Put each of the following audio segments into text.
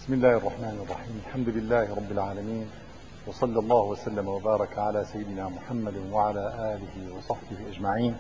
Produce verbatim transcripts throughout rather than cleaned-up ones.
بسم الله الرحمن الرحيم. الحمد لله رب العالمين، وصلى الله وسلم وبارك على سيدنا محمد وعلى آله وصحبه أجمعين.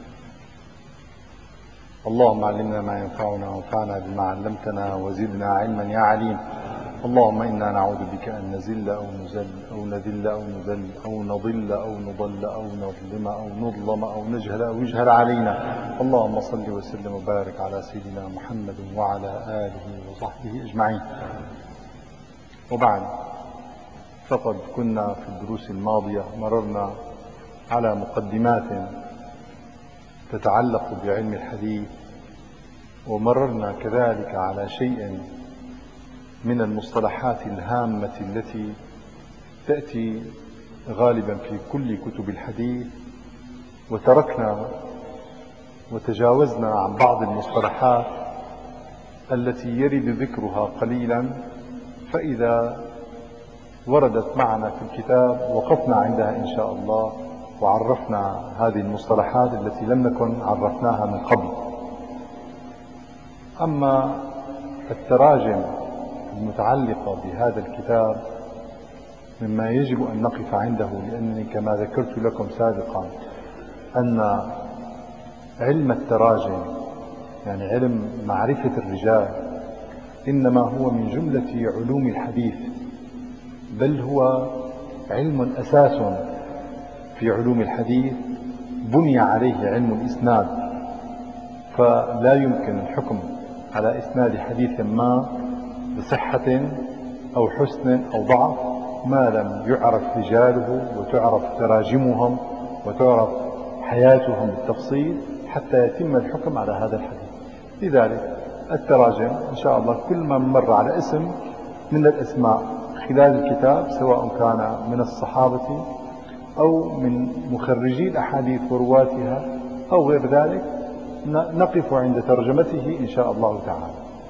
اللهم علمنا ما ينفعنا وانفعنا بما علمتنا وزدنا علما يا عليم. اللهم إنا نعوذ بك أن نزل أو نزل أو نذل أو نذل أو نضل أو نضل أو نظلم أو نظلم أو نجهل أو يجهل علينا. اللهم صل وسلم وبارك على سيدنا محمد وعلى آله وصحبه أجمعين. وبعد، فقد كنا في الدروس الماضية مررنا على مقدمات تتعلق بعلم الحديث، ومررنا كذلك على شيء من المصطلحات الهامة التي تأتي غالبا في كل كتب الحديث، وتركنا وتجاوزنا عن بعض المصطلحات التي يرد ذكرها قليلا، فإذا وردت معنا في الكتاب وقفنا عندها إن شاء الله، وعرفنا هذه المصطلحات التي لم نكن عرفناها من قبل. أما التراجم المتعلقة بهذا الكتاب مما يجب أن نقف عنده، لأنني كما ذكرت لكم سابقا أن علم التراجم يعني علم معرفة الرجال إنما هو من جملة علوم الحديث، بل هو علم أساس في علوم الحديث بني عليه علم الإسناد. فلا يمكن الحكم على إسناد حديث ما بصحة أو حسن أو ضعف ما لم يعرف رجاله وتعرف تراجمهم وتعرف حياتهم بالتفصيل حتى يتم الحكم على هذا الحديث. لذلك التراجم إن شاء الله كل ما مر على اسم من الأسماء خلال الكتاب، سواء كان من الصحابة أو من مخرجي الأحاديث ورواتها أو غير ذلك، نقف عند ترجمته إن شاء الله تعالى.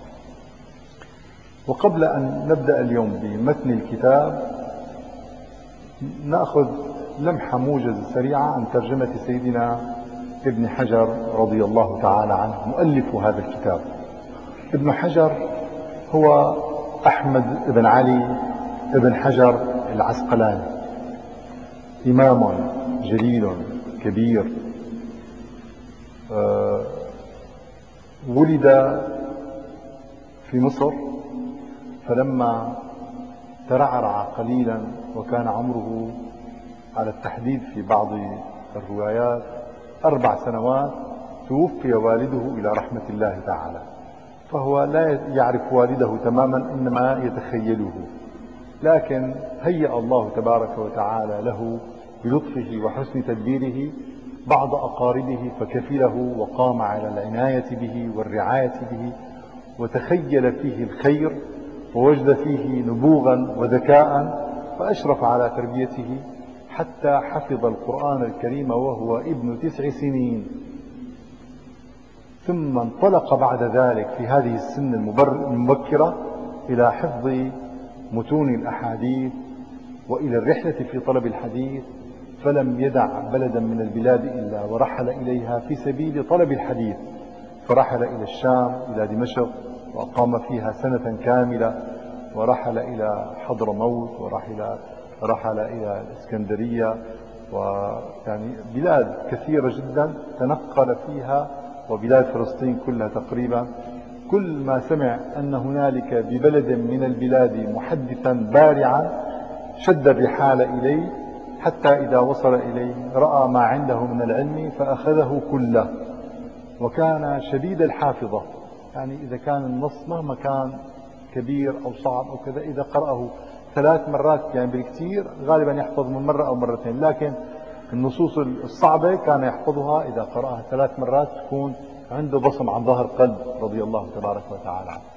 وقبل أن نبدأ اليوم بمتن الكتاب، نأخذ لمحة موجزة سريعة عن ترجمة سيدنا ابن حجر رضي الله تعالى عنه، مؤلف هذا الكتاب. ابن حجر هو أحمد بن علي بن حجر العسقلاني، إمام جليل كبير، أه ولد في مصر، فلما ترعرع قليلا وكان عمره على التحديد في بعض الروايات أربع سنوات توفي والده إلى رحمة الله تعالى، فهو لا يعرف والده تماما إنما يتخيله، لكن هيأ الله تبارك وتعالى له بلطفه وحسن تدبيره بعض أقاربه فكفله وقام على العناية به والرعاية به، وتخيل فيه الخير ووجد فيه نبوغا وذكاء، فأشرف على تربيته حتى حفظ القرآن الكريم وهو ابن تسع سنين. ثم انطلق بعد ذلك في هذه السن المبكرة إلى حفظ متون الأحاديث وإلى الرحلة في طلب الحديث، فلم يدع بلدا من البلاد إلا ورحل إليها في سبيل طلب الحديث، فرحل إلى الشام إلى دمشق وأقام فيها سنة كاملة، ورحل إلى حضرموت، ورحل رحل إلى الإسكندرية، ويعني بلاد كثيرة جدا تنقل فيها، وبلاد فلسطين كلها تقريبا. كل ما سمع أن هنالك ببلد من البلاد محدثا بارعا شد الرحال إليه، حتى إذا وصل إليه رأى ما عنده من العلم فأخذه كله. وكان شديد الحافظة، يعني إذا كان النص مهما كان كبير أو صعب أو كذا، إذا قرأه ثلاث مرات يعني بالكثير غالبا يحفظ من مرة أو مرتين، لكن النصوص الصعبة كان يحفظها إذا قرأها ثلاث مرات تكون عنده بصم عن ظهر قلب رضي الله تبارك وتعالى عنه.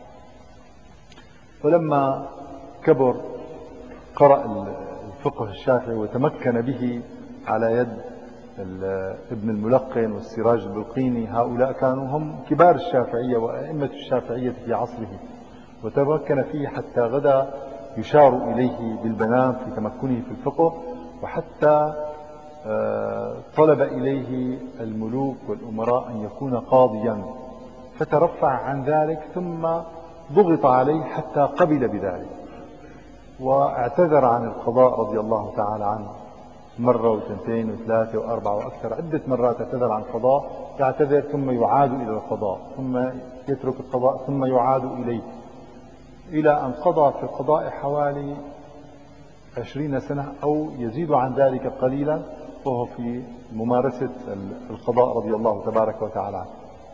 فلما كبر قرأ الفقه الشافعي وتمكن به على يد ابن الملقن والسراج البلقيني، هؤلاء كانوا هم كبار الشافعية وأئمة الشافعية في عصره، وتمكن فيه حتى غدا يشار إليه بالبنان في تمكنه في الفقه، وحتى طلب إليه الملوك والأمراء أن يكون قاضيا، فترفع عن ذلك ثم ضغط عليه حتى قبل بذلك، واعتذر عن القضاء رضي الله تعالى عنه مرة وثنتين وثلاثة وأربعة وأكثر، عدة مرات اعتذر عن القضاء، يعتذر ثم يعاد إلى القضاء، ثم يترك القضاء ثم يعاد إليه، إلى أن قضى في القضاء حوالي عشرين سنة أو يزيد عن ذلك قليلا، وهو في ممارسة القضاء رضي الله تبارك وتعالى عنه.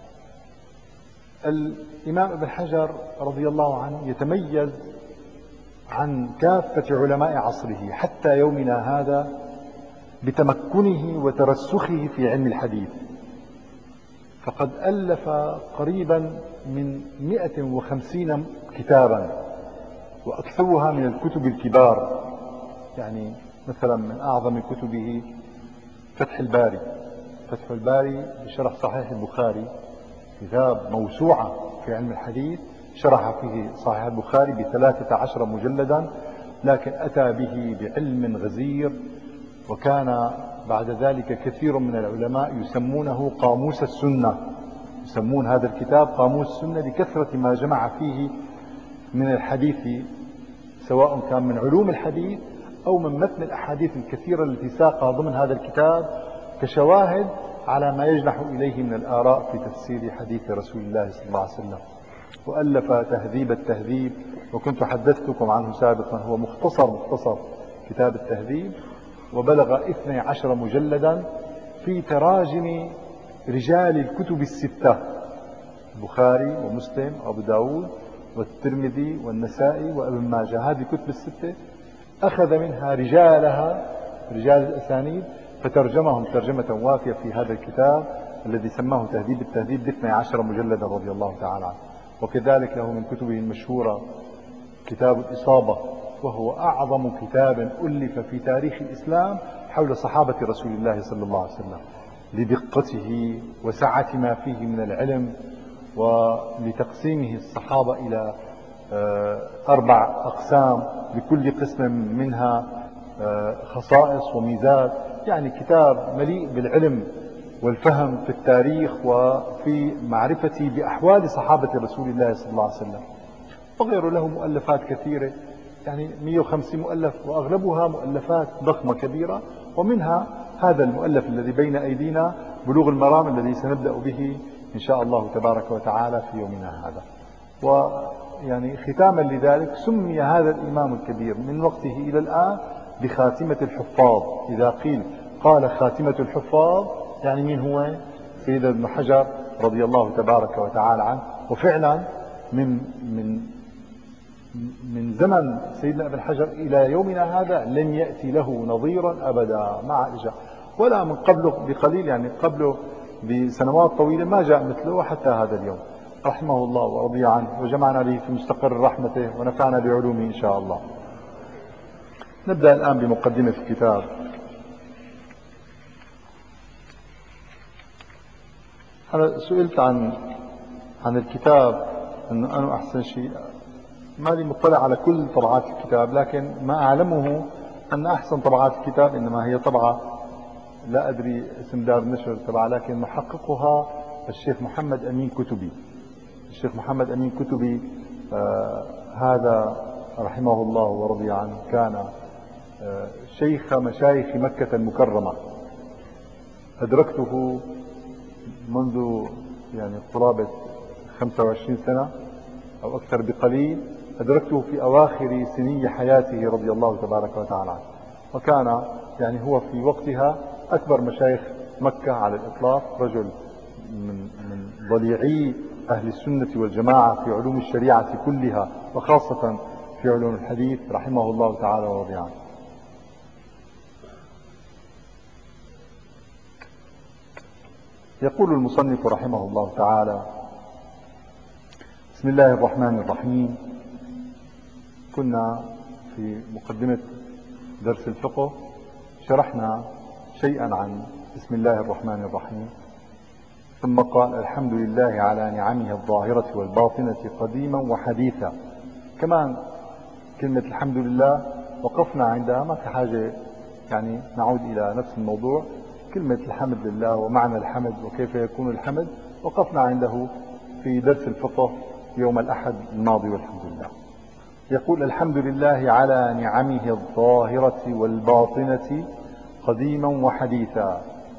الإمام ابن حجر رضي الله عنه يتميز عن كافة علماء عصره حتى يومنا هذا بتمكنه وترسخه في علم الحديث، فقد ألف قريبا من مئة وخمسين كتابا، وأكثرها من الكتب الكبار. يعني مثلا من أعظم كتبه فتح الباري، فتح الباري بشرح صحيح البخاري، كتاب موسوعة في علم الحديث، شرح فيه صحيح البخاري بثلاثة عشر مجلدا، لكن أتى به بعلم غزير، وكان بعد ذلك كثير من العلماء يسمونه قاموس السنة، يسمون هذا الكتاب قاموس السنة لكثرة ما جمع فيه من الحديث، سواء كان من علوم الحديث أو من متن الأحاديث الكثيرة التي ساقها ضمن هذا الكتاب كشواهد على ما يجنح إليه من الآراء في تفسير حديث رسول الله صلى الله عليه وسلم. وألف تهذيب التهذيب، وكنت حدثتكم عنه سابقا، هو مختصر مختصر كتاب التهذيب، وبلغ اثني عشر مجلدا في تراجم رجال الكتب الستة، البخاري ومسلم وأبو داود والترمذي والنسائي وابن ماجه. هذه الكتب الستة أخذ منها رجالها، رجال الأسانيد، فترجمهم ترجمة وافية في هذا الكتاب الذي سماه تهذيب التهذيب باثني عشر مجلدا رضي الله تعالى عنه. وكذلك له من كتبه المشهورة كتاب الإصابة، وهو أعظم كتاب ألف في تاريخ الإسلام حول صحابة رسول الله صلى الله عليه وسلم، لدقته وسعة ما فيه من العلم، ولتقسيمه الصحابة إلى أربع أقسام، لكل قسم منها خصائص وميزات. يعني كتاب مليء بالعلم والفهم في التاريخ وفي معرفتي بأحوال صحابة رسول الله صلى الله عليه وسلم. وغيره له مؤلفات كثيرة، يعني مئة وخمسين مؤلف، وأغلبها مؤلفات ضخمة كبيرة، ومنها هذا المؤلف الذي بين أيدينا بلوغ المرام الذي سنبدأ به إن شاء الله تبارك وتعالى في يومنا هذا. ويعني ختاما لذلك سمي هذا الإمام الكبير من وقته إلى الآن بخاتمة الحفاظ. إذا قيل قال خاتمة الحفاظ يعني مين هو؟ سيدنا ابن حجر رضي الله تبارك وتعالى عنه. وفعلا من من من زمن سيدنا ابن حجر إلى يومنا هذا لم يأتي له نظيرا أبدا مع إجاء، ولا من قبله بقليل، يعني قبله بسنوات طويلة ما جاء مثله حتى هذا اليوم، رحمه الله ورضي عنه، وجمعنا به في مستقر رحمته ونفعنا بعلومه إن شاء الله. نبدأ الآن بمقدمة الكتاب. أنا سئلت عن عن الكتاب أنه أنا أحسن شيء، ما لي مطلع على كل طبعات الكتاب، لكن ما أعلمه أن أحسن طبعات الكتاب إنما هي طبعة لا أدري اسم دار النشر تبع، لكن محققها الشيخ محمد أمين كتبي. الشيخ محمد أمين كتبي آه هذا رحمه الله ورضي عنه كان آه شيخ مشايخ مكة المكرمة. أدركته منذ يعني قرابة خمسة وعشرين سنة أو أكثر بقليل، أدركته في أواخر سني حياته رضي الله تبارك وتعالى عنه، وكان يعني هو في وقتها أكبر مشايخ مكة على الإطلاق، رجل من من ضليعي أهل السنة والجماعة في علوم الشريعة كلها، وخاصة في علوم الحديث، رحمه الله تعالى ورضي عنه. يقول المصنف رحمه الله تعالى: بسم الله الرحمن الرحيم. كنا في مقدمة درس الفقه شرحنا شيئا عن بسم الله الرحمن الرحيم، ثم قال: الحمد لله على نعمه الظاهرة والباطنة قديما وحديثا. كمان كلمة الحمد لله وقفنا عندها، ما في حاجة يعني نعود إلى نفس الموضوع. كلمة الحمد لله ومعنى الحمد وكيف يكون الحمد وقفنا عنده في درس الفقه يوم الأحد الماضي والحمد لله. يقول: الحمد لله على نعمه الظاهرة والباطنة قديما وحديثا.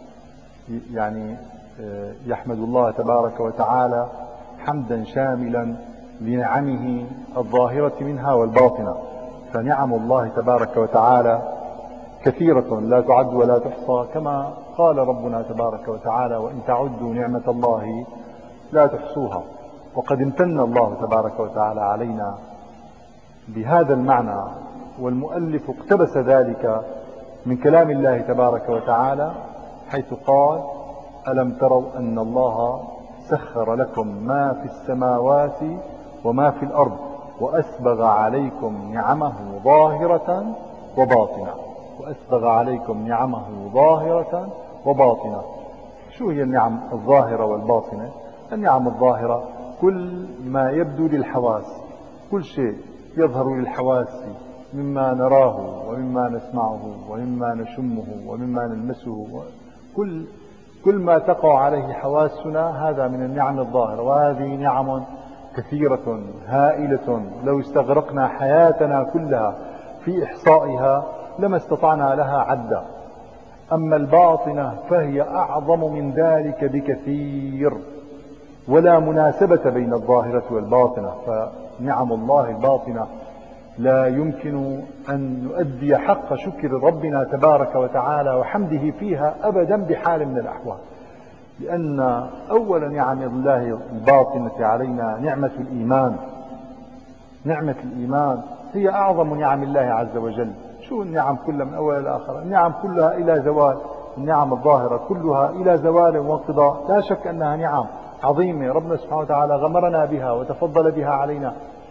يعني يحمد الله تبارك وتعالى حمدا شاملا لنعمه الظاهرة منها والباطنة. فنعم الله تبارك وتعالى كثيرة لا تعد ولا تحصى، كما قال ربنا تبارك وتعالى: وإن تعدوا نعمة الله لا تحصوها. وقد امتن الله تبارك وتعالى علينا بهذا المعنى، والمؤلف اقتبس ذلك من كلام الله تبارك وتعالى حيث قال: ألم تروا أن الله سخر لكم ما في السماوات وما في الأرض وأسبغ عليكم نعمه ظاهرة وباطنة. وأسبغ عليكم نعمه ظاهرة وباطنة. شو هي النعم الظاهرة والباطنة؟ النعم الظاهرة كل ما يبدو للحواس، كل شيء يظهر للحواس مما نراه ومما نسمعه ومما نشمه ومما نلمسه، كل كل ما تقع عليه حواسنا هذا من النعم الظاهرة. وهذه نعم كثيرة هائلة، لو استغرقنا حياتنا كلها في إحصائها لما استطعنا لها عدا. أما الباطنة فهي أعظم من ذلك بكثير، ولا مناسبة بين الظاهرة والباطنة. فنعم الله الباطنة لا يمكن أن نؤدي حق شكر ربنا تبارك وتعالى وحمده فيها أبدا بحال من الأحوال، لأن أول نعم الله الباطنة علينا نعمة الإيمان. نعمة الإيمان هي أعظم نعم الله عز وجل. شو النعم كلها من أول إلى آخر؟ النعم كلها إلى زوال، النعم الظاهرة كلها إلى زوال وانقضاء. لا شك أنها نعم عظيمة ربنا سبحانه وتعالى غمرنا بها وتفضل بها علينا،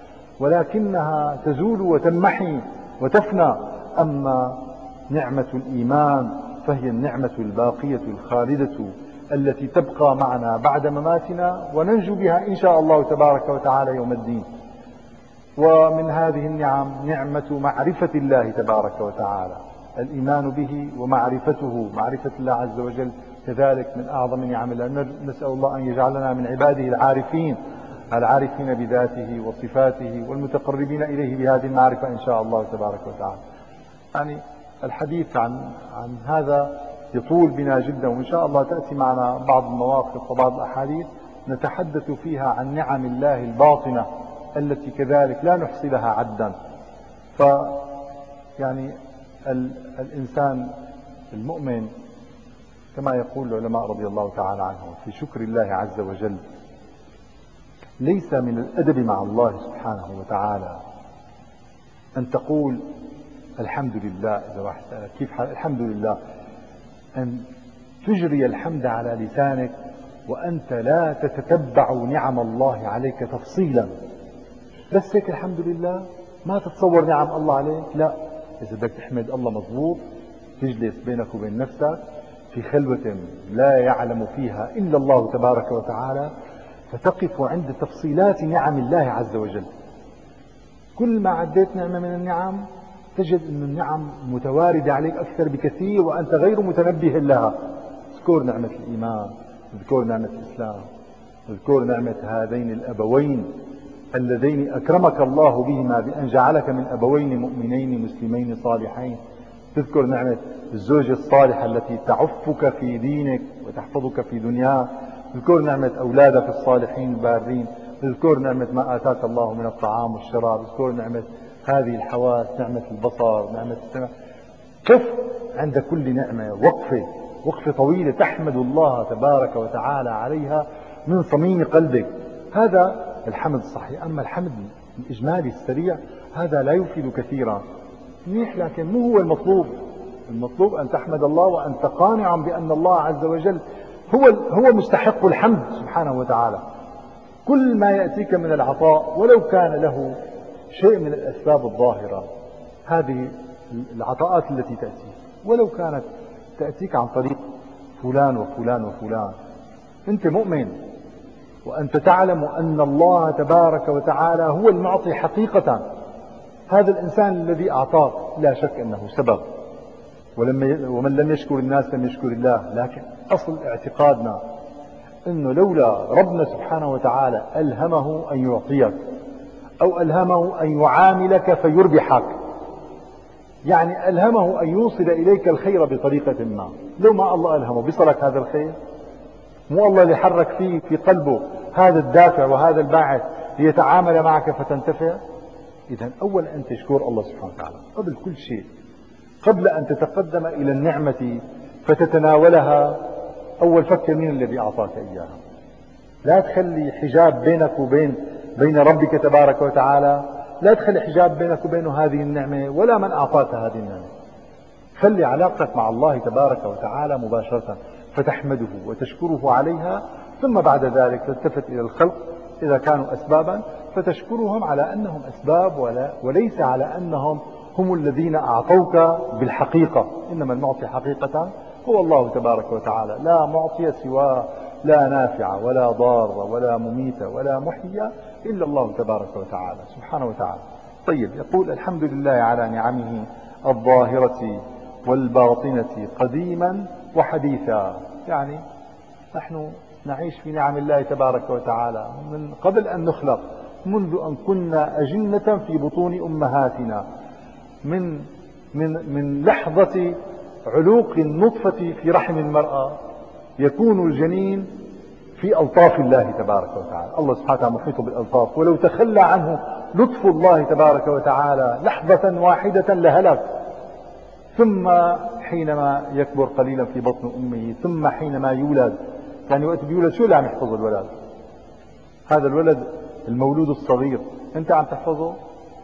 ولكنها تزول وتنمحي وتفنى. أما نعمة الإيمان فهي النعمة الباقية الخالدة التي تبقى معنا بعد مماتنا، وننجو بها إن شاء الله تبارك وتعالى يوم الدين. ومن هذه النعم نعمة معرفة الله تبارك وتعالى، الإيمان به ومعرفته، معرفة الله عز وجل كذلك من أعظم نعم الله. نسأل الله أن يجعلنا من عباده العارفين، العارفين بذاته وصفاته والمتقربين إليه بهذه المعرفة إن شاء الله تبارك وتعالى. يعني الحديث عن عن هذا يطول بنا جدا، وإن شاء الله تأتي معنا بعض المواقف وبعض الأحاديث نتحدث فيها عن نعم الله الباطنة التي كذلك لا نحصي لها عدا. ف يعني ال الإنسان المؤمن كما يقول العلماء رضي الله تعالى عنهم في شكر الله عز وجل، ليس من الأدب مع الله سبحانه وتعالى أن تقول الحمد لله. إذا واحد سألك كيف حال الحمد لله، أن تجري الحمد على لسانك وأنت لا تتتبع نعم الله عليك تفصيلا، بس هيك الحمد لله، ما تتصور نعم الله عليك. لا، إذا بدك تحمد الله مضبوط تجلس بينك وبين نفسك في خلوة لا يعلم فيها إلا الله تبارك وتعالى، فتقف عند تفصيلات نعم الله عز وجل. كل ما عديت نعمة من النعم تجد أن النعم متواردة عليك أكثر بكثير وأنت غير متنبه لها. اذكر نعمة الإيمان، اذكر نعمة الإسلام، اذكر نعمة هذين الأبوين اللذين أكرمك الله بهما بأن جعلك من أبوين مؤمنين مسلمين صالحين. تذكر نعمة الزوجة الصالحة التي تعفك في دينك وتحفظك في دنياك. تذكر نعمة أولادك الصالحين البارين. تذكر نعمة ما آتاك الله من الطعام والشراب. تذكر نعمة هذه الحواس، نعمة البصر، نعمة السمع. قف عند كل نعمة وقفة وقفة طويلة تحمد الله تبارك وتعالى عليها من صميم قلبك. هذا الحمد الصحيح. أما الحمد الإجمالي السريع هذا لا يفيد كثيرا، منيح لكن مو هو المطلوب. المطلوب أن تحمد الله وأنت قانع بأن الله عز وجل هو هو مستحق الحمد سبحانه وتعالى. كل ما يأتيك من العطاء ولو كان له شيء من الأسباب الظاهرة، هذه العطاءات التي تأتي ولو كانت تأتيك عن طريق فلان وفلان وفلان، أنت مؤمن وأنت تعلم أن الله تبارك وتعالى هو المعطي حقيقة. هذا الإنسان الذي أعطاك لا شك أنه سبب، ومن لم يشكر الناس لم يشكر الله. لكن أصل اعتقادنا انه لولا ربنا سبحانه وتعالى ألهمه ان يعطيك او ألهمه ان يعاملك فيربحك، يعني ألهمه ان يوصل اليك الخير بطريقة ما، لو ما الله ألهمه بيصلك هذا الخير؟ مو الله اللي حرك فيه في قلبه هذا الدافع وهذا الباعث ليتعامل معك فتنتفع؟ إذا أولا أن تشكر الله سبحانه وتعالى قبل كل شيء، قبل أن تتقدم إلى النعمة فتتناولها. أول فكر مين الذي أعطاك إياها. لا تخلي حجاب بينك وبين بين ربك تبارك وتعالى، لا تخلي حجاب بينك وبينه هذه النعمة ولا من أعطاك هذه النعمة. خلي علاقتك مع الله تبارك وتعالى مباشرة، فتحمده وتشكره عليها، ثم بعد ذلك تلتفت إلى الخلق إذا كانوا أسبابا فتشكرهم على أنهم أسباب ولا وليس على أنهم هم الذين أعطوك بالحقيقة. إنما المعطي حقيقة هو الله تبارك وتعالى، لا معطي سواه، لا نافع ولا ضار ولا مميت ولا محيي إلا الله تبارك وتعالى سبحانه وتعالى. طيب، يقول الحمد لله على نعمه الظاهرة والباطنة قديما وحديثا، يعني نحن نعيش في نعم الله تبارك وتعالى من قبل أن نخلق، منذ أن كنا أجنة في بطون أمهاتنا، من من من لحظة علوق النطفة في رحم المرأة يكون الجنين في ألطاف الله تبارك وتعالى. الله سبحانه وتعالى محيط بالألطاف، ولو تخلى عنه لطف الله تبارك وتعالى لحظة واحدة لهلك. ثم حينما يكبر قليلا في بطن أمه، ثم حينما يولد، يعني وقت بيولد شو اللي عم يحفظ الولد؟ هذا الولد المولود الصغير انت عم تحفظه؟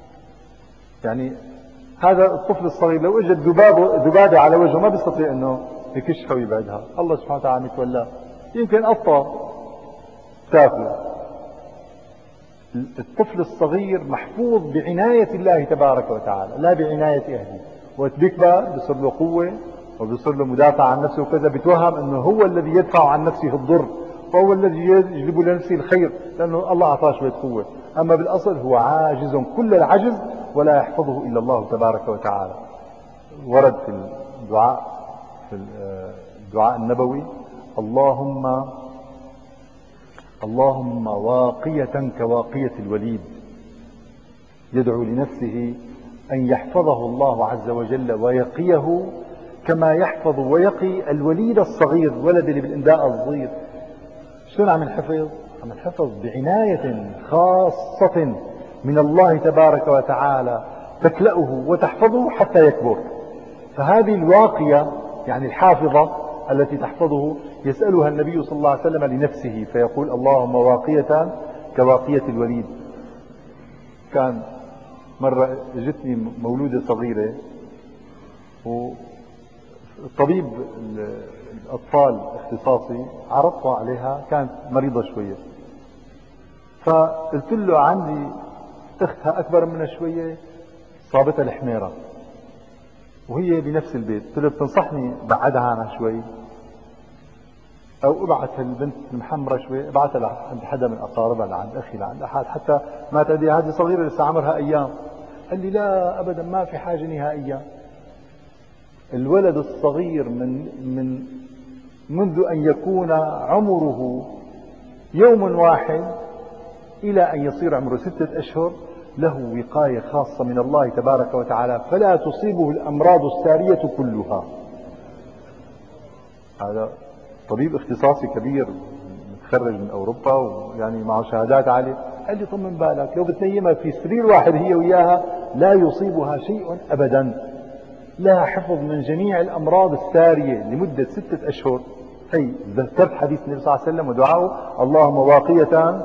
يعني هذا الطفل الصغير لو اجت ذبابه ذبابه على وجهه ما بيستطيع انه يكشفها ويبعدها، الله سبحانه وتعالى عم يتولاه. يمكن قطه تاكله. الطفل الصغير محفوظ بعناية الله تبارك وتعالى لا بعناية أهله. وقت بيكبر بيصير له قوة وبيصير له مدافع عن نفسه وكذا، بيتوهم انه هو الذي يدفع عن نفسه الضر وهو الذي يجلب لنفسه الخير لانه الله اعطاه شوية قوة، اما بالاصل هو عاجز كل العجز ولا يحفظه الا الله تبارك وتعالى. ورد في الدعاء في الدعاء النبوي: اللهم اللهم واقية كواقية الوليد، يدعو لنفسه أن يحفظه الله عز وجل ويقيه كما يحفظ ويقي الوليد الصغير، ولد اللي بالإنداء الصغير. شلون عم الحفظ؟ عم الحفظ بعناية خاصة من الله تبارك وتعالى تكلأه وتحفظه حتى يكبر. فهذه الواقية يعني الحافظة التي تحفظه يسألها النبي صلى الله عليه وسلم لنفسه فيقول: اللهم واقية كواقية الوليد. كان مرة جتني مولودة صغيرة والطبيب الأطفال اختصاصي عرضها عليها، كانت مريضة شوية، فقلت له عندي اختها أكبر منها شوية صابتها الحميرة وهي بنفس البيت، قلت له بتنصحني بعدها عنها شوي او ابعث البنت المحمرة شوي، ابعثها عند حدا من اقاربها، لعند اخي، لعند احد، حتى ما تأدي، هذه صغيرة لسه عمرها ايام. قال لي لا ابدا ما في حاجة نهائيا. الولد الصغير من من منذ ان يكون عمره يوم واحد الى ان يصير عمره ستة اشهر له وقاية خاصة من الله تبارك وتعالى فلا تصيبه الامراض السارية كلها. هذا طبيب اختصاصي كبير متخرج من اوروبا ويعني معه شهادات عالية. قال لي طمن بالك لو بتنيمها في سرير واحد هي وياها لا يصيبها شيء ابدا، لها حفظ من جميع الامراض السارية لمدة ستة اشهر. هي ذكرت حديث النبي صلى الله عليه وسلم ودعاءه: اللهم واقية،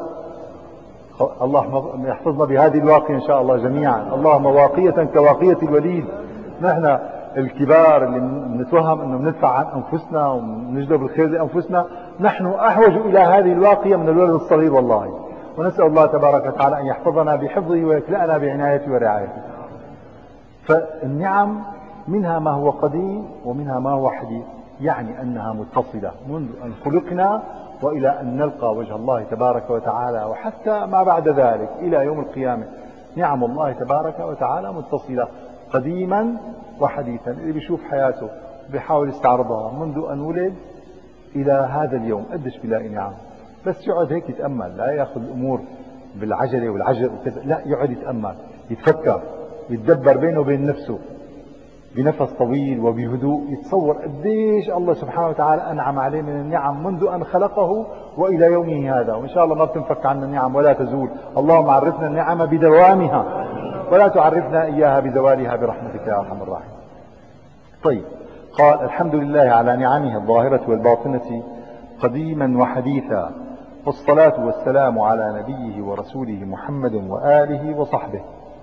اللهم يحفظنا بهذه الواقية ان شاء الله جميعا، اللهم واقية كواقية الوليد. نحن الكبار اللي نتوهم انه بندفع عن انفسنا ونجلب الخير لانفسنا، نحن احوج الى هذه الواقية من الولد الصغير والله. ونسأل الله تبارك وتعالى ان يحفظنا بحفظه ويكلأنا بعنايته ورعايته. فالنعم منها ما هو قديم ومنها ما هو حديث، يعني انها متصلة منذ ان خلقنا والى ان نلقى وجه الله تبارك وتعالى، وحتى ما بعد ذلك الى يوم القيامة. نعم الله تبارك وتعالى متصلة قديما وحديثا. اللي بيشوف حياته بيحاول يستعرضها منذ ان ولد الى هذا اليوم قديش بيلاقي نعم. بس يقعد هيك يتأمل، لا يأخذ الأمور بالعجلة والعجل وكذا، لا يقعد يتأمل، يتفكر، يتدبر بينه وبين نفسه بنفس طويل وبهدوء، يتصور قديش الله سبحانه وتعالى أنعم عليه من النعم منذ أن خلقه وإلى يومه هذا، وإن شاء الله ما بتنفك عنا النعم ولا تزول. اللهم عرفنا النعم بدوامها ولا تعرفنا إياها بزوالها برحمتك يا أرحم الراحمين. طيب، قال الحمد لله على نعمه الظاهرة والباطنة قديما وحديثا، والصلاة والسلام على نبيه ورسوله محمد وآله وصحبه.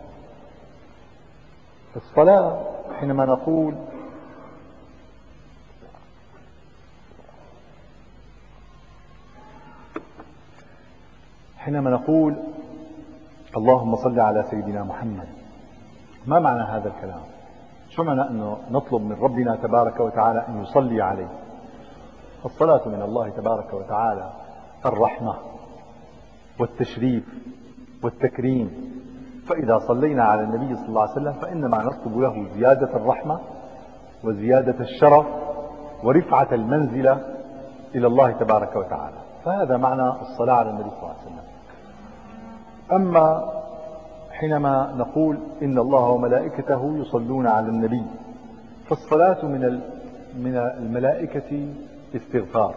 الصلاة حينما نقول حينما نقول اللهم صل على سيدنا محمد، ما معنى هذا الكلام؟ شو معنى أنه نطلب من ربنا تبارك وتعالى أن يصلي عليه؟ الصلاة من الله تبارك وتعالى الرحمة والتشريف والتكريم، فإذا صلينا على النبي صلى الله عليه وسلم فإنما نطلب له زيادة الرحمة وزيادة الشرف ورفعة المنزلة إلى الله تبارك وتعالى. فهذا معنى الصلاة على النبي صلى الله عليه وسلم. أما حينما نقول إن الله وملائكته يصلون على النبي، فالصلاة من من الملائكة استغفار.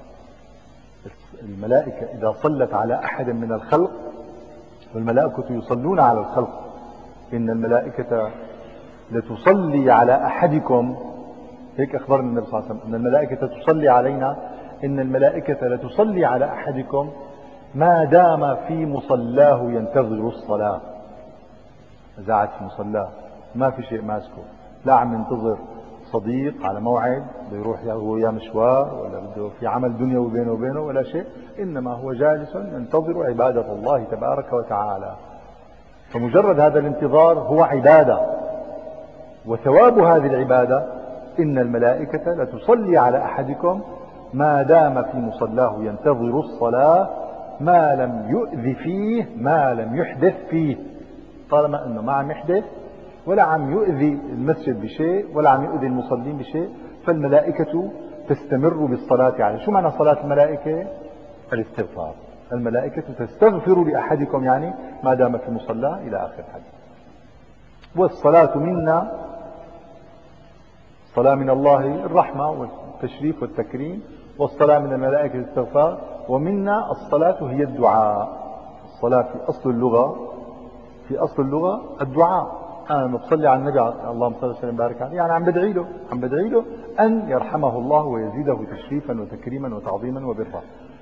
الملائكة إذا صلت على أحد من الخلق، والملائكة يصلون على الخلق، إن الملائكة لتصلي على أحدكم، هيك أخبرنا النبي صلى الله عليه وسلم، إن الملائكة تصلي علينا، إن الملائكة لتصلي على أحدكم ما دام في مصلاه ينتظر الصلاة. إذا قعد في مصلاه ما في شيء ماسكه، لا عم ينتظر صديق على موعد بده يروح هو يا مشوار، ولا بده في عمل دنيوي بينه وبينه ولا شيء، إنما هو جالس ينتظر عبادة الله تبارك وتعالى. فمجرد هذا الانتظار هو عبادة، وثواب هذه العبادة إن الملائكة لتصلي على أحدكم ما دام في مصلاه ينتظر الصلاة ما لم يؤذي فيه، ما لم يحدث فيه. طالما أنه ما عم يحدث ولا عم يؤذي المسجد بشيء ولا عم يؤذي المصلين بشيء، فالملائكة تستمر بالصلاة عليه. شو معنى صلاة الملائكة؟ الاستغفار. الملائكة تستغفر لأحدكم، يعني ما دام في مصلاه إلى آخر الحديث. والصلاة منا، الصلاة من الله الرحمة والتشريف والتكريم، والصلاة من الملائكة الاستغفار، ومنا الصلاة هي الدعاء. الصلاة في أصل اللغة في أصل اللغة الدعاء. أنا لما بصلي على النبي اللهم صل وسلم وبارك عليه، يعني عم بدعي له عم بدعي له أن يرحمه الله ويزيده تشريفا وتكريما وتعظيما وبرا.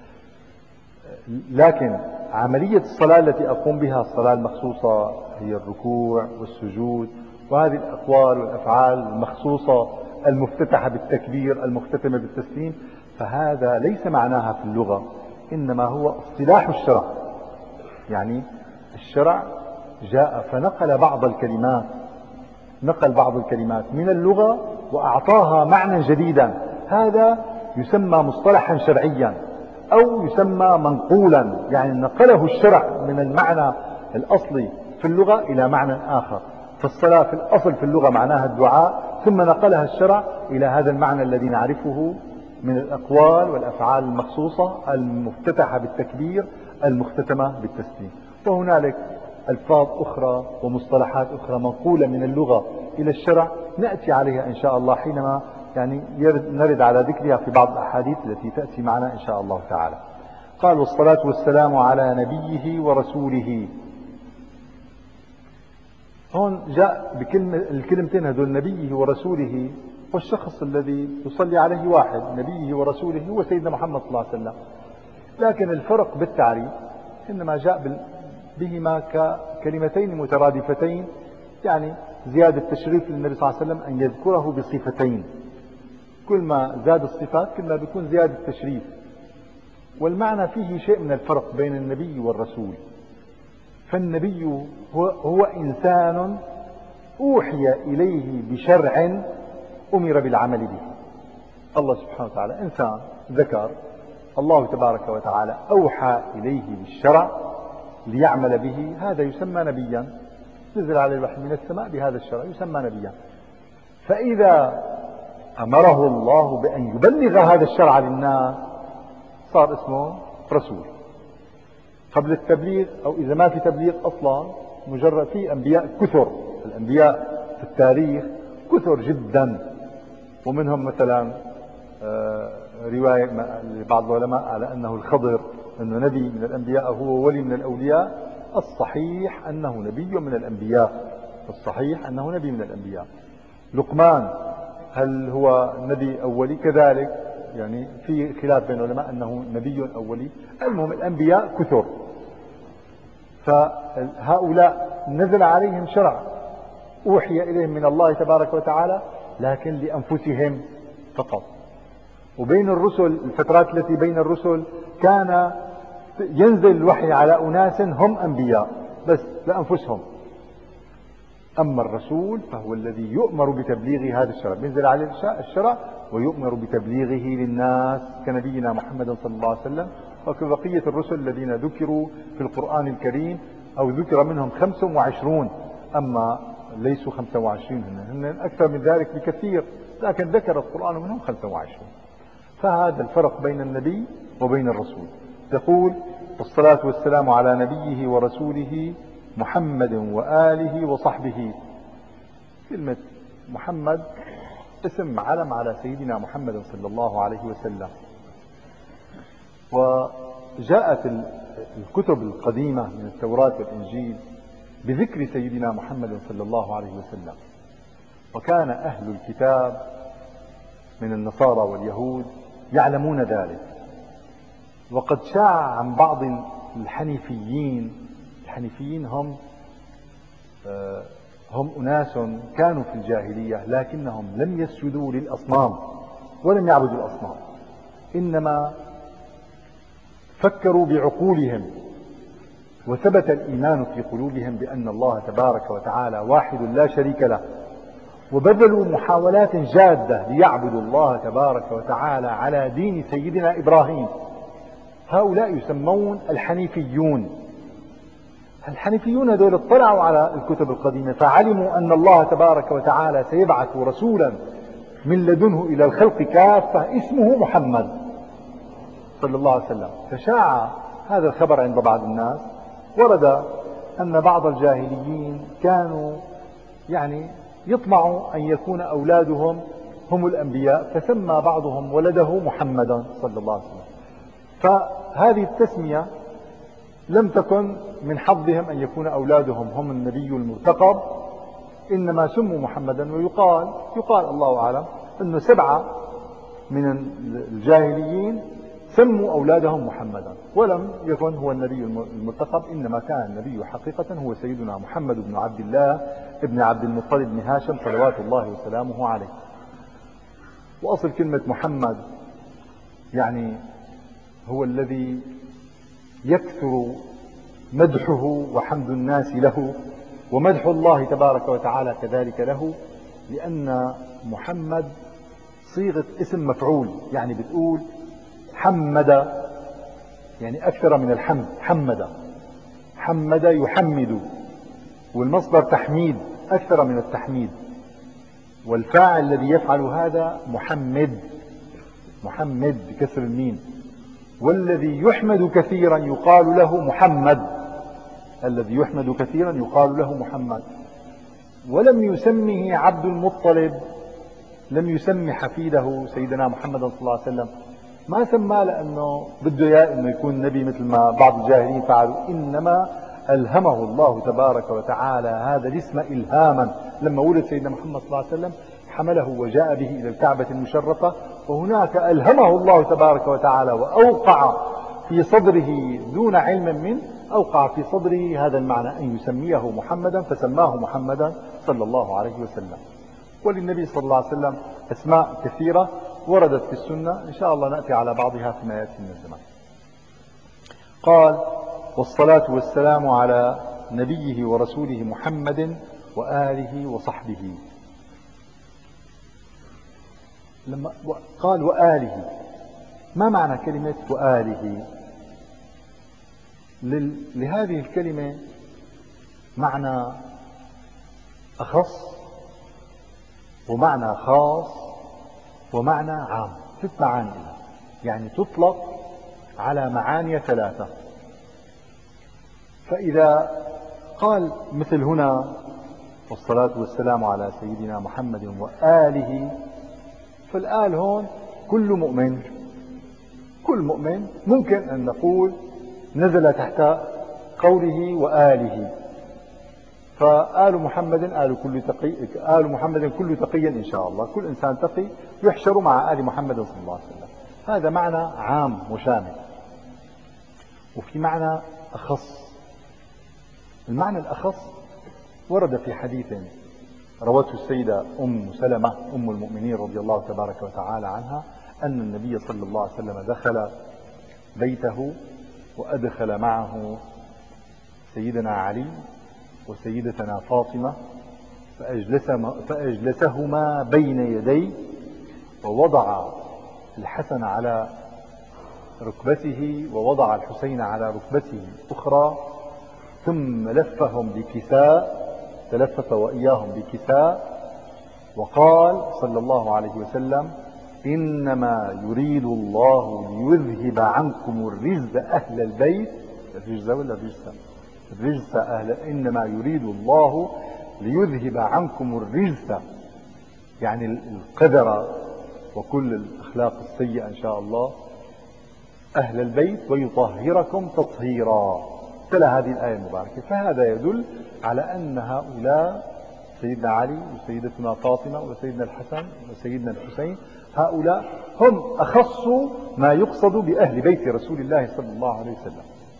لكن عملية الصلاة التي أقوم بها، الصلاة المخصوصة، هي الركوع والسجود، وهذه الأقوال والأفعال المخصوصة المفتتحة بالتكبير المختتمة بالتسليم، فهذا ليس معناها في اللغة، إنما هو اصطلاح الشرع. يعني الشرع جاء فنقل بعض الكلمات نقل بعض الكلمات من اللغة وأعطاها معنى جديدا، هذا يسمى مصطلحا شرعيا أو يسمى منقولا، يعني نقله الشرع من المعنى الأصلي في اللغة إلى معنى آخر. فالصلاة في الأصل في اللغة معناها الدعاء، ثم نقلها الشرع إلى هذا المعنى الذي نعرفه من الأقوال والأفعال المخصوصة المفتتحة بالتكبير المختتمة بالتسليم. وهنالك ألفاظ أخرى ومصطلحات أخرى منقولة من اللغة إلى الشرع نأتي عليها إن شاء الله حينما يعني نرد على ذكرها في بعض الأحاديث التي تأتي معنا إن شاء الله تعالى. قال والصلاة والسلام على نبيه ورسوله. هون جاء بكلمة الكلمتين هذول نبيه ورسوله، والشخص الذي يصلي عليه واحد، نبيه ورسوله هو سيدنا محمد صلى الله عليه وسلم. لكن الفرق بالتعريف إنما جاء بهما ككلمتين مترادفتين، يعني زيادة تشريف للنبي صلى الله عليه وسلم أن يذكره بصفتين، كل ما زاد الصفات كل ما بيكون زيادة تشريف، والمعنى فيه شيء من الفرق بين النبي والرسول. فالنبي هو, هو إنسان أوحي إليه بشرع أمر بالعمل به. الله سبحانه وتعالى إنسان ذكر، الله تبارك وتعالى أوحى إليه بالشرع ليعمل به، هذا يسمى نبيا، نزل عليه الوحي من السماء بهذا الشرع يسمى نبيا. فإذا أمره الله بأن يبلغ هذا الشرع للناس صار اسمه رسول. قبل التبليغ أو إذا ما في تبليغ أصلا، مجرد في أنبياء كثر، الأنبياء في التاريخ كثر جدا، ومنهم مثلا رواية لبعض العلماء على أنه الخضر أنه نبي من الأنبياء أو هو ولي من الأولياء. الصحيح أنه نبي من الأنبياء، الصحيح أنه نبي من الأنبياء. لقمان هل هو نبي أولي؟ كذلك يعني في خلاف بين العلماء أنه نبي أولي. المهم الأنبياء كثر، فهؤلاء نزل عليهم شرع أوحي إليهم من الله تبارك وتعالى، لكن لأنفسهم فقط. وبين الرسل، الفترات التي بين الرسل كان ينزل الوحي على أناس هم أنبياء بس لأنفسهم. أما الرسول فهو الذي يؤمر بتبليغ هذا الشرع، ينزل عليه الشرع ويؤمر بتبليغه للناس كنبينا محمد صلى الله عليه وسلم وكبقية الرسل الذين ذكروا في القرآن الكريم، أو ذكر منهم خمسة وعشرون، أما ليسوا خمسة وعشرين، هن أكثر من ذلك بكثير، لكن ذكر القرآن منهم خمسة وعشرين. فهذا الفرق بين النبي وبين الرسول. تقول: والصلاة والسلام على نبيه ورسوله محمد وآله وصحبه. كلمة محمد اسم علم على سيدنا محمد صلى الله عليه وسلم. وجاءت الكتب القديمة من التوراة والإنجيل بذكر سيدنا محمد صلى الله عليه وسلم، وكان أهل الكتاب من النصارى واليهود يعلمون ذلك. وقد شاع عن بعض الحنيفيين، الحنيفيين هم هم أناس كانوا في الجاهلية لكنهم لم يسجدوا للأصنام ولم يعبدوا الأصنام، إنما فكروا بعقولهم، وثبت الإيمان في قلوبهم بأن الله تبارك وتعالى واحد لا شريك له، وبذلوا محاولات جادة ليعبدوا الله تبارك وتعالى على دين سيدنا إبراهيم. هؤلاء يسمون الحنيفيون. الحنيفيون هذول اطلعوا على الكتب القديمة فعلموا أن الله تبارك وتعالى سيبعث رسولا من لدنه إلى الخلق كافة اسمه محمد صلى الله عليه وسلم. فشاع هذا الخبر عند بعض الناس. ورد أن بعض الجاهليين كانوا يعني يطمعوا أن يكون أولادهم هم الأنبياء، فسمى بعضهم ولده محمدا صلى الله عليه وسلم. فهذه التسمية لم تكن من حظهم أن يكون أولادهم هم النبي المرتقب، إنما سموا محمدا. ويقال يقال الله أعلم أنه سبعة من الجاهليين سموا أولادهم محمدا، ولم يكن هو النبي المرتقب، إنما كان النبي حقيقة هو سيدنا محمد بن عبد الله ابن عبد المطلب بن هاشم صلوات الله وسلامه عليه. وأصل كلمة محمد يعني هو الذي يكثر مدحه وحمد الناس له، ومدح الله تبارك وتعالى كذلك له، لأن محمد صيغة اسم مفعول، يعني بتقول حمد يعني أكثر من الحمد. حمد حمد يحمد، والمصدر تحميد أكثر من التحميد، والفاعل الذي يفعل هذا محمد، محمد بكسر الميم. والذي يحمد كثيرا يقال له محمد، الذي يحمد كثيرا يقال له محمد. ولم يسمه عبد المطلب، لم يسمي حفيده سيدنا محمد صلى الله عليه وسلم، ما سماه لأنه بده إياه إنه يكون نبي مثل ما بعض الجاهلين فعلوا، إنما ألهمه الله تبارك وتعالى هذا الاسم إلهاما. لما ولد سيدنا محمد صلى الله عليه وسلم حمله وجاء به إلى الكعبة المشرفة، وهناك ألهمه الله تبارك وتعالى وأوقع في صدره دون علم منه، أوقع في صدره هذا المعنى أن يسميه محمدا، فسماه محمدا صلى الله عليه وسلم. وللنبي صلى الله عليه وسلم أسماء كثيرة وردت في السنة، إن شاء الله نأتي على بعضها فيما يأتي من الزمان. قال: والصلاة والسلام على نبيه ورسوله محمد وآله وصحبه. لما قال وآله، ما معنى كلمة وآله؟ لهذه الكلمة معنى أخص ومعنى خاص ومعنى عام، ست معاني، يعني تطلق على معاني ثلاثة. فإذا قال مثل هنا والصلاة والسلام على سيدنا محمد وآله، فالآل هون كل مؤمن، كل مؤمن ممكن أن نقول نزل تحت قوله وآله. فآل محمد آل كل تقي، آل محمد كل تقي إن شاء الله، كل إنسان تقي يحشر مع آل محمد صلى الله عليه وسلم. هذا معنى عام وشامل. وفي معنى أخص. المعنى الأخص ورد في حديث روته السيدة أم سلمة أم المؤمنين رضي الله تبارك وتعالى عنها أن النبي صلى الله عليه وسلم دخل بيته وأدخل معه سيدنا علي وسيدتنا فاطمة، فأجلسهما بين يديه ووضع الحسن على ركبته ووضع الحسين على ركبته الأخرى، ثم لفهم بكساء، تلفف وإياهم بكساء، وقال صلى الله عليه وسلم: إنما يريد الله ليذهب عنكم الرجز أهل البيت. الرجز ولا الرجس؟ الرجس أهل، إنما يريد الله ليذهب عنكم الرجس، يعني القذر وكل الأخلاق السيئة إن شاء الله، أهل البيت ويطهركم تطهيرا. تلا هذه الآية المباركة. فهذا يدل على أن هؤلاء سيدنا علي وسيدتنا فاطمة وسيدنا الحسن وسيدنا الحسين هؤلاء هم أخص ما يقصد بأهل بيت رسول الله صلى الله عليه وسلم.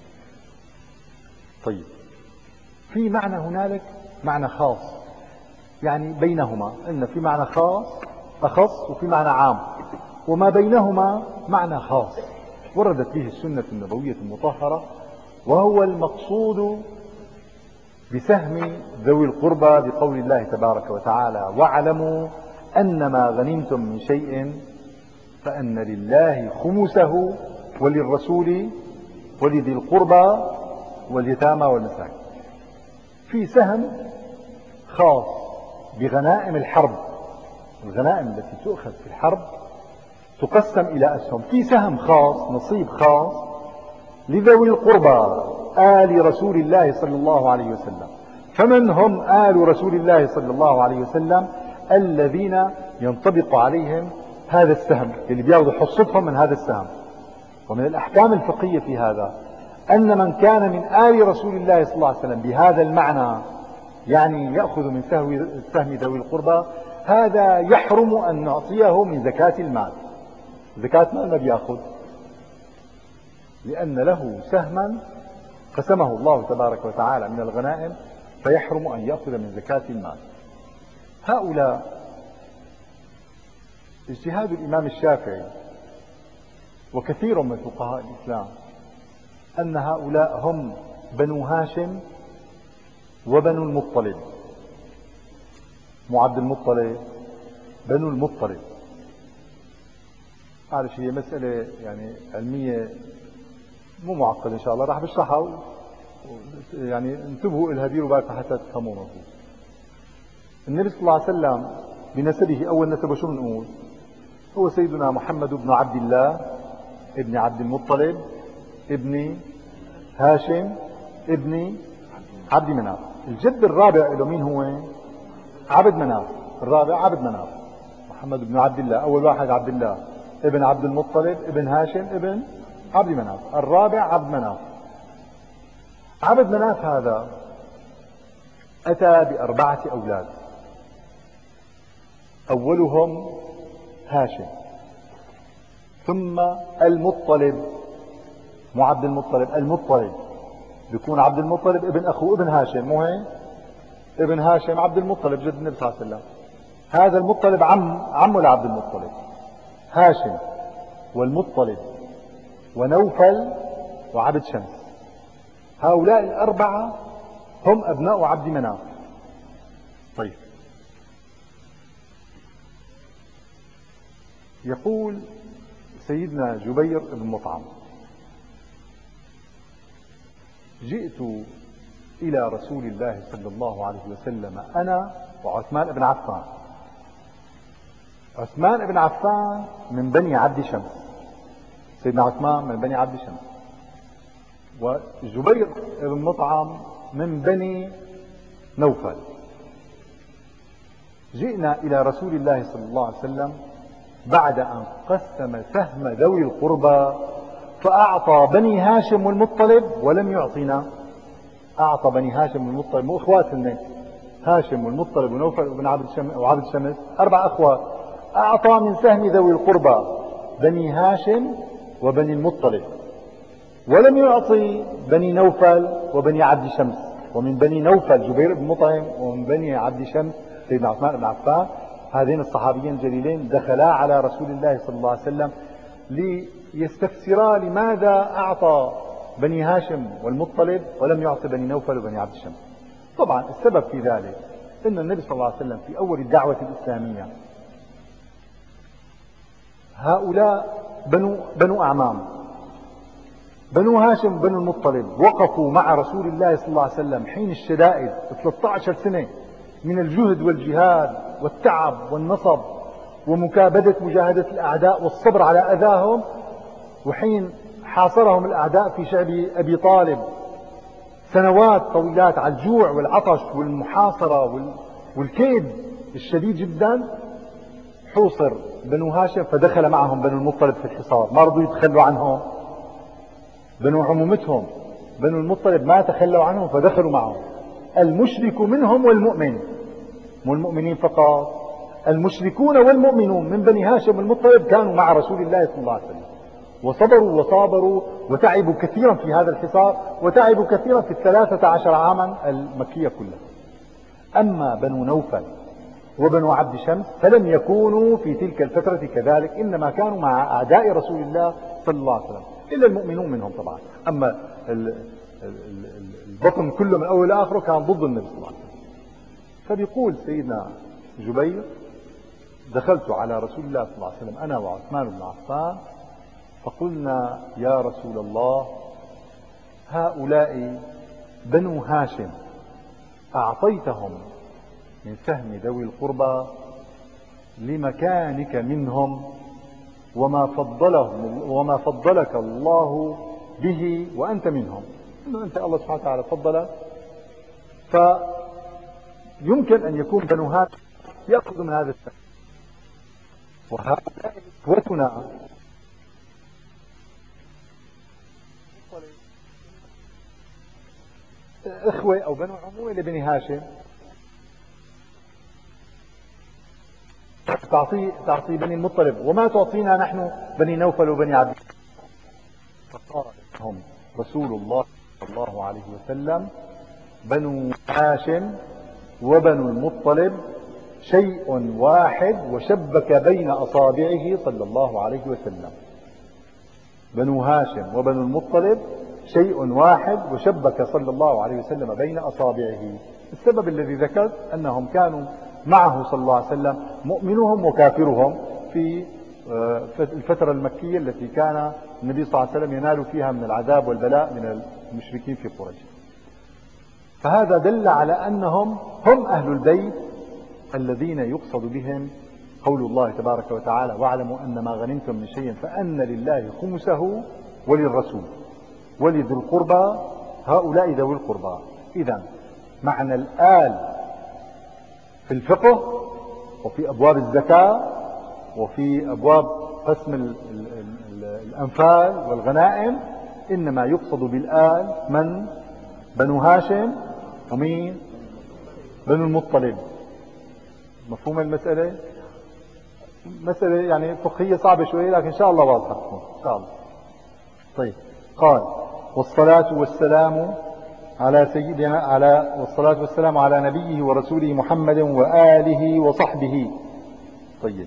طيب، في معنى هنالك معنى خاص، يعني بينهما أن في معنى خاص أخص وفي معنى عام، وما بينهما معنى خاص وردت به السنة النبوية المطهرة، وهو المقصود بسهم ذوي القربى بقول الله تبارك وتعالى: واعلموا أنما غنمتم من شيء فأن لله خمسه وللرسول ولذي القربى واليتامى والمساكين. في سهم خاص بغنائم الحرب، الغنائم التي تؤخذ في الحرب تقسم إلى أسهم. في سهم خاص، نصيب خاص لذوي القربى آل رسول الله صلى الله عليه وسلم. فمن هم آل رسول الله صلى الله عليه وسلم؟ الذين ينطبق عليهم هذا السهم، اللي بياخذوا حصتهم من هذا السهم. ومن الأحكام الفقهية في هذا أن من كان من آل رسول الله صلى الله عليه وسلم بهذا المعنى، يعني يأخذ من سهم ذوي القربى، هذا يحرم أن نعطيه من زكاة المال. زكاة مال ما بيأخذ، لأن له سهما قسمه الله تبارك وتعالى من الغنائم، فيحرم أن يأخذ من زكاة المال. هؤلاء اجتهاد الإمام الشافعي وكثير من فقهاء الإسلام أن هؤلاء هم بنو هاشم وبنو المطلب، مو عبد المطلب، بنو المطلب. معلش هي مسألة يعني علمية مو معقدة، إن شاء الله راح بشرحها، يعني انتبهوا إلها، ديروا بالكم حتى تفهموا مظبوط. النبي صلى الله عليه وسلم بنسبه، أول نسبه شو بنقول؟ هو سيدنا محمد بن عبد الله ابن عبد المطلب ابن هاشم ابن عبد مناف. الجد الرابع له مين هو؟ عبد مناف. الرابع عبد مناف، محمد بن عبد الله. أول واحد عبد الله ابن عبد المطلب ابن هاشم ابن عبد مناف، الرابع عبد مناف. عبد مناف هذا أتى بأربعة أولاد، أولهم هاشم، ثم المطلب، مو عبد المطلب، المطلب بيكون عبد المطلب ابن أخوه ابن هاشم، مو هيك؟ ابن هاشم عبد المطلب جد النبي صلى الله عليه وسلم. هذا المطلب عم عمه لعبد المطلب، هاشم والمطلب ونوفل وعبد شمس. هؤلاء الأربعة هم أبناء عبد مناف. طيب، يقول سيدنا جبير بن مطعم: جئت إلى رسول الله صلى الله عليه وسلم أنا وعثمان بن عفان. عثمان بن عفان من بني عبد شمس، سيدنا عثمان من بني عبد شمس، وجبير بن مطعم من بني نوفل. جئنا إلى رسول الله صلى الله عليه وسلم بعد أن قسم سهم ذوي القربى فأعطى بني هاشم والمطلب ولم يعطينا. أعطى بني هاشم والمطلب، مو إخواتنا، هاشم والمطلب ونوفل وبن عبد شمس وعبد شمس أربع أخوات، أعطى من سهم ذوي القربى بني هاشم وبني المطلب ولم يعطي بني نوفل وبني عبد شمس. ومن بني نوفل جبير بن مطعم، ومن بني عبد شمس سيدنا عثمان بن عفان. هذين الصحابيين الجليلين دخلا على رسول الله صلى الله عليه وسلم ليستفسرا لماذا أعطى بني هاشم والمطلب ولم يعطي بني نوفل وبني عبد شمس. طبعا السبب في ذلك أن النبي صلى الله عليه وسلم في أول الدعوة الإسلامية هؤلاء بنو, بنو أعمام، بنو هاشم بنو المطلب وقفوا مع رسول الله صلى الله عليه وسلم حين الشدائد ثلاثة عشر سنة من الجهد والجهاد والتعب والنصب ومكابدة مجاهدة الأعداء والصبر على أذاهم، وحين حاصرهم الأعداء في شعب أبي طالب سنوات طويلات على الجوع والعطش والمحاصرة والكيد الشديد جدا، حوصر بنو هاشم فدخل معهم بنو المطلب في الحصار، ما رضوا يتخلوا عنهم. بنو عمومتهم بنو المطلب ما تخلوا عنهم فدخلوا معهم. المشرك منهم والمؤمن، مو المؤمنين فقط، المشركون والمؤمنون من بني هاشم والمطلب كانوا مع رسول الله صلى الله عليه وسلم، وصبروا وصابروا وتعبوا كثيرا في هذا الحصار، وتعبوا كثيرا في الثلاثة عشر عاما المكية كلها. أما بنو نوفل وبنو عبد شمس فلم يكونوا في تلك الفترة كذلك، إنما كانوا مع أعداء رسول الله صلى الله عليه وسلم، إلا المؤمنون منهم طبعا. أما البطن كله من أول لآخره كان ضد النبي صلى الله عليه وسلم. فبيقول سيدنا جبير: دخلت على رسول الله صلى الله عليه وسلم أنا وعثمان بن عفان فقلنا: يا رسول الله، هؤلاء بنو هاشم أعطيتهم من سهم ذوي القربى لمكانك منهم وما فضلهم وما فضلك الله به وأنت منهم، إنه أنت الله سبحانه وتعالى فضلك، فيمكن أن يكون بنو هاشم يأخذ من هذا السهم، وهؤلاء إخوتنا إخوة أو بنو عمومة لبني هاشم، تعطي تعطي بني المطلب وما تعطينا نحن بني نوفل وبني عبد. فقال لهم رسول الله صلى الله عليه وسلم: بنو هاشم وبنو المطلب شيء واحد، وشبك بين أصابعه صلى الله عليه وسلم. بنو هاشم وبنو المطلب شيء واحد، وشبك صلى الله عليه وسلم بين أصابعه. السبب الذي ذكرت أنهم كانوا معه صلى الله عليه وسلم مؤمنهم وكافرهم في الفترة المكية التي كان النبي صلى الله عليه وسلم ينال فيها من العذاب والبلاء من المشركين في قريش. فهذا دل على أنهم هم أهل البيت الذين يقصد بهم قول الله تبارك وتعالى: واعلموا أن ما غنمتم من شيء فأن لله خمسه وللرسول ولذي القربى. هؤلاء ذوي القربى. إذن معنى الآل في الفقه وفي أبواب الزكاة وفي أبواب قسم ال ال ال الأنفال والغنائم إنما يقصد بالآل من؟ بنو هاشم ومين؟ بنو المطلب. مفهوم المسألة؟ مسألة يعني فقهية صعبة شوية، لكن إن شاء الله واضحة تكون إن شاء الله. طيب، قال: والصلاة والسلام على سيدنا على والصلاة والسلام على نبيه ورسوله محمد وآله وصحبه. طيب،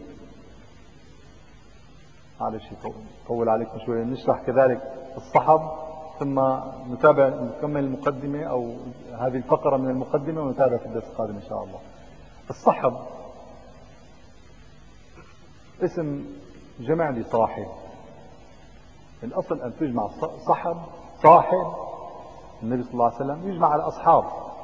معلش طول عليكم شوية، نشرح كذلك الصحب ثم نتابع نكمل المقدمة أو هذه الفقرة من المقدمة ونتابع في الدرس القادم إن شاء الله. الصحب اسم جمع لصاحب. الأصل أن تجمع صحب صاحب. النبي صلى الله عليه وسلم يجمع الأصحاب،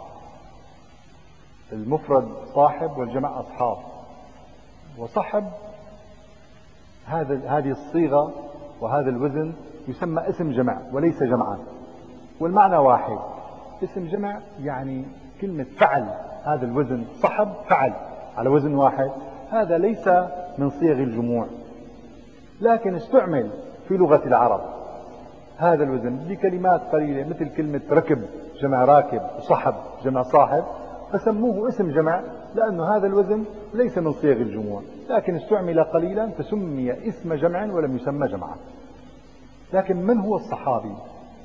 المفرد صاحب والجمع أصحاب. وصحب هذا هذه الصيغة وهذا الوزن يسمى اسم جمع وليس جمعا، والمعنى واحد. اسم جمع يعني كلمة فعل، هذا الوزن صحب فعل على وزن واحد، هذا ليس من صيغ الجموع، لكن استعمل في لغة العرب هذا الوزن بكلمات قليلة، مثل كلمة ركب جمع راكب، وصحب جمع صاحب، فسموه اسم جمع لأن هذا الوزن ليس من صيغ الجموع، لكن استعمل قليلا فسمي اسم جمع ولم يسمى جمعا. لكن من هو الصحابي؟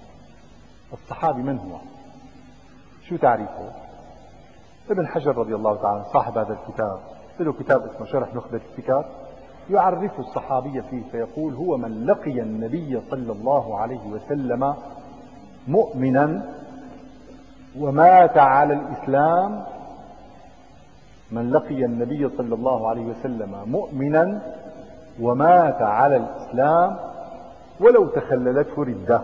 الصحابي من هو؟ شو تعريفه؟ ابن حجر رضي الله تعالى صاحب هذا الكتاب له كتاب اسمه شرح نخبة الفكر، يعرف الصحابي فيه فيقول: هو من لقي النبي صلى الله عليه وسلم مؤمنا ومات على الإسلام. من لقي النبي صلى الله عليه وسلم مؤمنا ومات على الإسلام ولو تخللته ردة،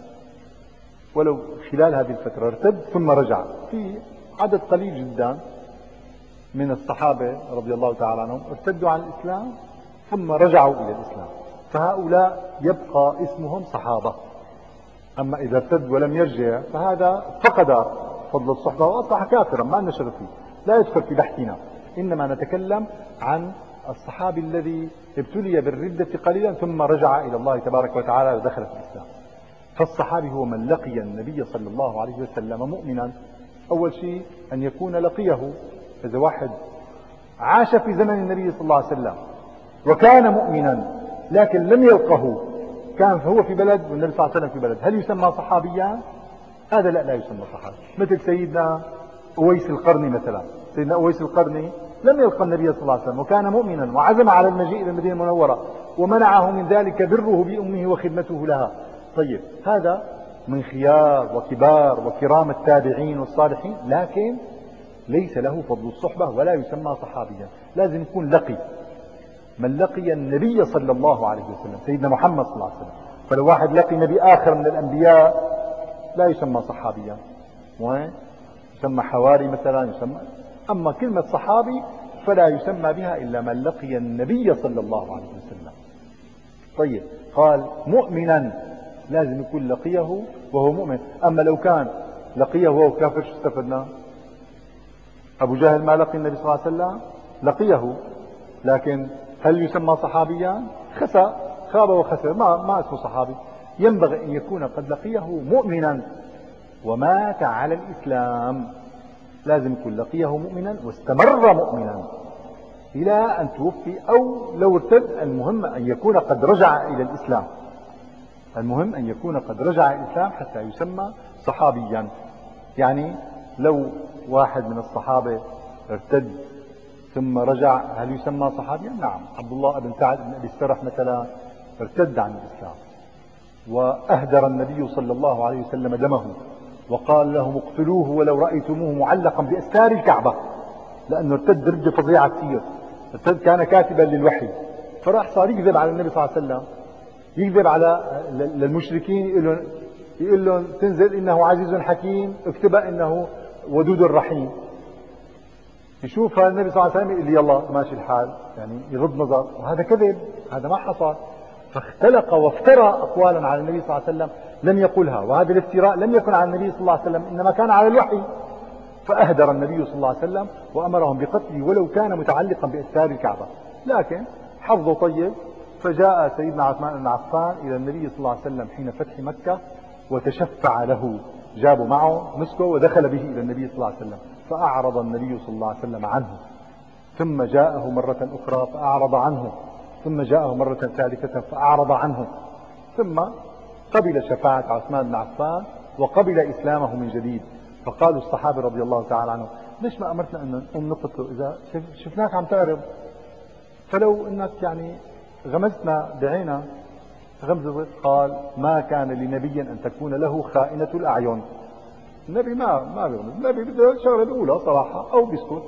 ولو خلال هذه الفترة ارتد ثم رجع. في عدد قليل جدا من الصحابة رضي الله تعالى عنهم ارتدوا عن الإسلام ثم رجعوا إلى الإسلام، فهؤلاء يبقى اسمهم صحابة. أما إذا ارتد ولم يرجع فهذا فقد فضل الصحبة وأصبح كافرا، ما لنا شغل فيه، لا يدخل في بحثنا، إنما نتكلم عن الصحابي الذي ابتلي بالردة قليلا ثم رجع إلى الله تبارك وتعالى ودخل في الإسلام. فالصحابي هو من لقي النبي صلى الله عليه وسلم مؤمنا. أول شيء أن يكون لقيه، إذا واحد عاش في زمن النبي صلى الله عليه وسلم وكان مؤمنا لكن لم يلقه، كان هو في بلد والنبي صلى الله عليه وسلم في بلد، هل يسمى صحابيا؟ هذا لا لا يسمى صحابي. مثل سيدنا أويس القرني مثلا، سيدنا أويس القرني لم يلقى النبي صلى الله عليه وسلم وكان مؤمنا وعزم على المجيء إلى المدينة المنورة ومنعه من ذلك بره بأمه وخدمته لها. طيب هذا من خيار وكبار وكرام التابعين والصالحين، لكن ليس له فضل الصحبة ولا يسمى صحابيا، لازم يكون لقي. من لقي النبي صلى الله عليه وسلم سيدنا محمد صلى الله عليه وسلم، فلو واحد لقي نبي آخر من الأنبياء لا يسمى صحابيا، وين يسمى حواري مثلا يسمى. أما كلمة صحابي فلا يسمى بها إلا من لقي النبي صلى الله عليه وسلم. طيب قال مؤمنا، لازم يكون لقيه وهو مؤمن. أما لو كان لقيه وهو كافر شو استفدنا؟ أبو جهل ما لقي النبي صلى الله عليه وسلم، لقيه لكن هل يسمى صحابيا؟ خسر، خاب وخسر، ما, ما اسمه صحابي. ينبغي أن يكون قد لقيه مؤمنا ومات على الإسلام، لازم يكون لقيه مؤمنا واستمر مؤمنا إلى أن توفي، أو لو ارتد المهم أن يكون قد رجع إلى الإسلام، المهم أن يكون قد رجع إلى الإسلام حتى يسمى صحابيا. يعني لو واحد من الصحابة ارتد ثم رجع هل يسمى صحابيا؟ نعم. عبد الله بن سعد بن أبي السرح مثلا ارتد عن الإسلام وأهدر النبي صلى الله عليه وسلم دمه وقال لهم اقتلوه ولو رأيتموه معلقا بأستار الكعبة، لأنه ارتد ردة فظيعة كثير. ارتد كان كاتبا للوحي، فراح صار يكذب على النبي صلى الله عليه وسلم، يكذب على للمشركين، يقول لهم يقول لهم تنزل إنه عزيز حكيم، اكتبها إنه ودود رحيم. يشوف النبي صلى الله عليه وسلم يقول لي يلا ماشي الحال، يعني يغض نظر، وهذا كذب، هذا ما حصل. فاختلق وافترى أقوالا على النبي صلى الله عليه وسلم لم يقلها، وهذا الافتراء لم يكن على النبي صلى الله عليه وسلم إنما كان على الوحي. فأهدر النبي صلى الله عليه وسلم وأمرهم بقتله ولو كان متعلقا بأستار الكعبة، لكن حظه طيب. فجاء سيدنا عثمان بن عفان إلى النبي صلى الله عليه وسلم حين فتح مكة وتشفع له، جابوا معه مسكه ودخل به إلى النبي صلى الله عليه وسلم، فأعرض النبي صلى الله عليه وسلم عنه، ثم جاءه مرة أخرى فأعرض عنه، ثم جاءه مرة ثالثة فأعرض عنه، ثم قبل شفاعة عثمان بن عفان وقبل إسلامه من جديد. فقالوا الصحابة رضي الله تعالى عنهم ليش ما أمرتنا أن نقوم نقتله إذا شفناك عم تعرض؟ فلو أنك يعني غمزتنا بعينه غمزة. قال ما كان لنبي أن تكون له خائنة الأعين. النبي ما ما بيغمز، النبي بده الشغلة الأولى صراحة أو بيسكت.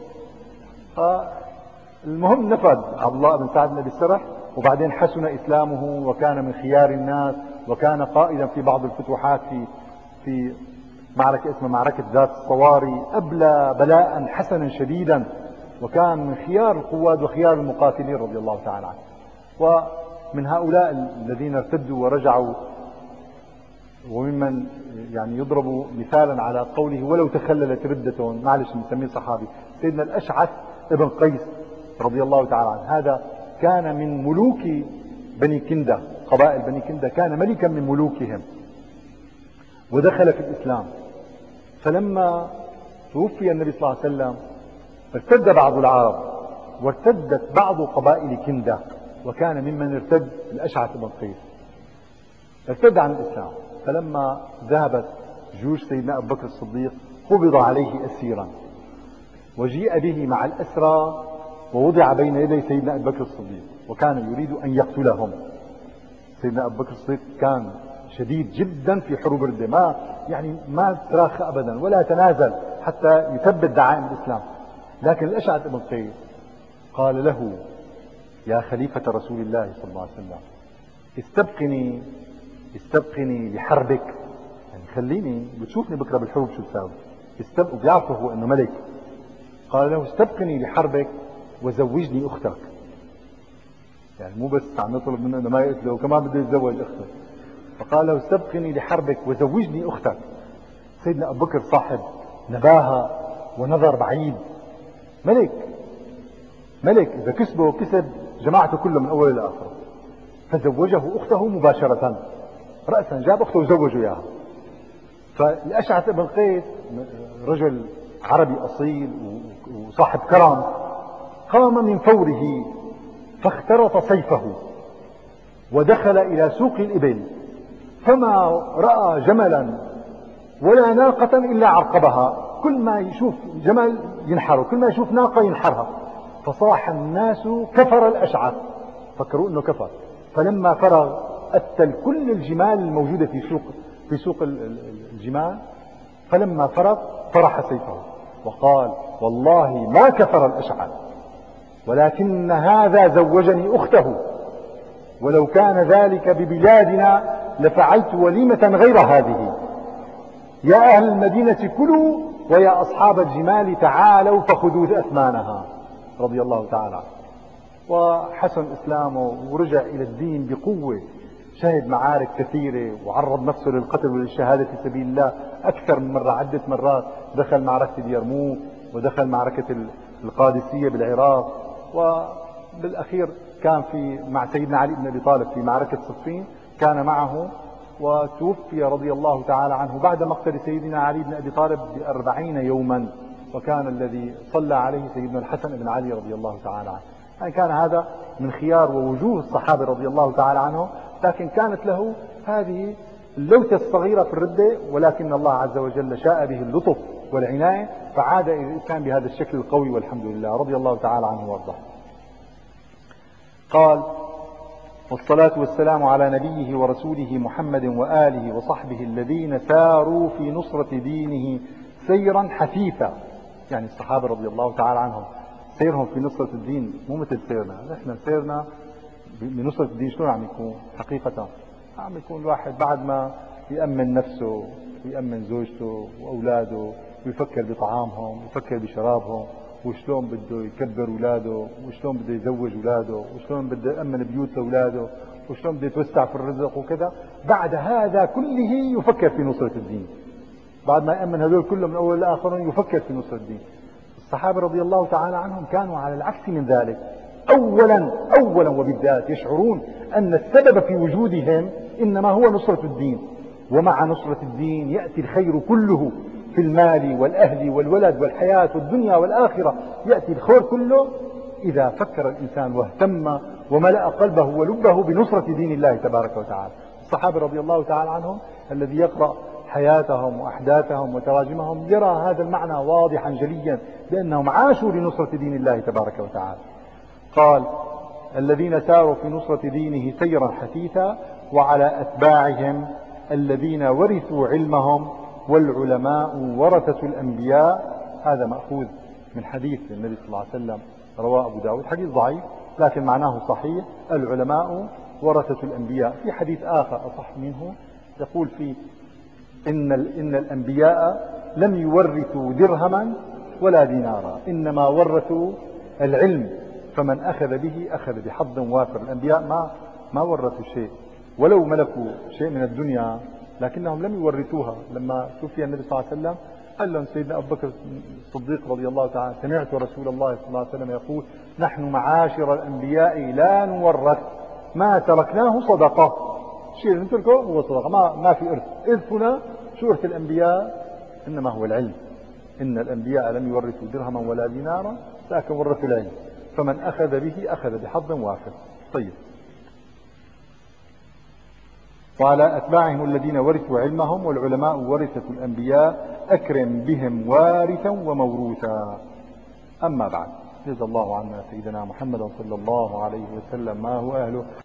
المهم نفذ عبد الله بن سعد بن أبي السرح، وبعدين حسن إسلامه وكان من خيار الناس، وكان قائدا في بعض الفتوحات في في معركة اسمها معركة ذات الصواري، أبلى بلاء حسنا شديدا، وكان من خيار القواد وخيار المقاتلين رضي الله تعالى عنه. من هؤلاء الذين ارتدوا ورجعوا، وممن يعني يضرب مثالا على قوله ولو تخللت ردة، معلش نسميه صحابي، سيدنا الأشعث ابن قيس رضي الله تعالى عنه. هذا كان من ملوك بني كندة، قبائل بني كندة، كان ملكا من ملوكهم ودخل في الإسلام. فلما توفي النبي صلى الله عليه وسلم ارتد بعض العرب وارتدت بعض قبائل كندة، وكان ممن ارتد الأشعث بن قيس، ارتد عن الإسلام. فلما ذهبت جيوش سيدنا أبو بكر الصديق قبض عليه أسيرا، وجيء به مع الأسرى ووضع بين يدي سيدنا أبو بكر الصديق، وكان يريد أن يقتلهم. سيدنا أبو بكر الصديق كان شديد جدا في حروب الردة، ما يعني ما تراخى أبدا ولا تنازل حتى يثبت دعائم الإسلام. لكن الأشعث بن قيس قال له يا خليفة رسول الله صلى الله عليه وسلم استبقني استبقني لحربك، يعني خليني بتشوفني بكره بالحروب شو بساوي. استبق بيعرفه هو انه ملك. قال له استبقني لحربك وزوجني اختك، يعني مو بس عم يطلب منه انه ما يقتله وكمان بده يتزوج اخته. فقال له استبقني لحربك وزوجني اختك. سيدنا ابو بكر صاحب نباهه ونظر بعيد، ملك ملك اذا كسبه كسب جماعته كله من اول الى اخره، فزوجه اخته مباشره رأسا، جاب اخته وزوجه اياها. فالأشعث بن قيس رجل عربي أصيل وصاحب كرم، قام من فوره فاخترط سيفه ودخل إلى سوق الإبل، فما رأى جملا ولا ناقة إلا عرقبها، كل ما يشوف جمل ينحره، كل ما يشوف ناقة ينحرها. فصاح الناس كفر الأشعث، فكروا أنه كفر. فلما فرغ قتل كل الجمال الموجودة في سوق في سوق الجمال. فلما فرغ طرح سيفه وقال والله ما كفر الأشعث، ولكن هذا زوجني أخته، ولو كان ذلك ببلادنا لفعلت وليمة غير هذه. يا أهل المدينة كلوا، ويا أصحاب الجمال تعالوا فخذوا أثمانها. رضي الله تعالى عنه. وحسن إسلامه ورجع إلى الدين بقوة، شهد معارك كثيرة وعرض نفسه للقتل وللشهادة في سبيل الله أكثر من مرة، عدة مرات. دخل معركة اليرموك، ودخل معركة القادسية بالعراق، وبالأخير كان في مع سيدنا علي بن أبي طالب في معركة صفين، كان معه وتوفي رضي الله تعالى عنه بعد مقتل سيدنا علي بن أبي طالب بأربعين يوما، وكان الذي صلى عليه سيدنا الحسن بن علي رضي الله تعالى عنه. يعني كان هذا من خيار ووجوه الصحابة رضي الله تعالى عنهم، لكن كانت له هذه اللوثة الصغيرة في الردة، ولكن الله عز وجل شاء به اللطف والعناية فعاد إلى الإسلام بهذا الشكل القوي، والحمد لله رضي الله تعالى عنه وارضاه. قال والصلاة والسلام على نبيه ورسوله محمد وآله وصحبه الذين ساروا في نصرة دينه سيرا حثيثا. يعني الصحابة رضي الله تعالى عنهم سيرهم في نصرة الدين مو مثل سيرنا نحن. سيرنا بنصرة الدين شلون عم يكون حقيقة؟ عم يكون الواحد بعد ما يأمن نفسه ويأمن زوجته وأولاده ويفكر بطعامهم ويفكر بشرابهم، وشلون بده يكبر اولاده، وشلون بده يزوج اولاده، وشلون بده يأمن بيوت اولاده، وشلون بده يتوسع في الرزق وكذا. بعد هذا كله يفكر في نصرة الدين. بعد ما يأمن هذول كلهم من اول لاخر يفكر في نصرة الدين. الصحابة رضي الله تعالى عنهم كانوا على العكس من ذلك. اولا اولا وبالذات يشعرون ان السبب في وجودهم انما هو نصرة الدين، ومع نصرة الدين يأتي الخير كله في المال والأهل والولد والحياة والدنيا والآخرة. يأتي الخير كله إذا فكر الإنسان واهتم وملأ قلبه ولبه بنصرة دين الله تبارك وتعالى. الصحابة رضي الله تعالى عنهم الذي يقرأ حياتهم وأحداثهم وتراجمهم يرى هذا المعنى واضحا جليا، بأنهم عاشوا لنصرة دين الله تبارك وتعالى. قال الذين ساروا في نصرة دينه سيرا حثيثا، وعلى أتباعهم الذين ورثوا علمهم، والعلماء ورثة الأنبياء. هذا مأخوذ من حديث النبي صلى الله عليه وسلم رواه أبو داود، حديث ضعيف لكن معناه صحيح. العلماء ورثة الأنبياء. في حديث آخر أصح منه يقول فيه إن, إن الأنبياء لم يورثوا درهما ولا دينارا، إنما ورثوا العلم، فمن أخذ به أخذ بحظ وافر. الأنبياء ما ما ورثوا شيء، ولو ملكوا شيء من الدنيا لكنهم لم يورثوها. لما توفي النبي صلى الله عليه وسلم قال لهم سيدنا أبو بكر الصديق رضي الله تعالى: سمعت رسول الله صلى الله عليه وسلم يقول: نحن معاشر الأنبياء لا نورث، ما تركناه صدقة. الشيء اللي نتركه هو صدقة، ما, ما في إرث. إرثنا شو إرث الأنبياء؟ إنما هو العلم. إن الأنبياء لم يورثوا درهما ولا دينارا لكن ورثوا العلم، فمن أخذ به أخذ بحظ وافر. طيب. وعلى أتباعهم الذين ورثوا علمهم، والعلماء ورثة الأنبياء، أكرم بهم وارثا وموروثا. أما بعد، جزا الله عنا سيدنا محمد صلى الله عليه وسلم ما هو أهله.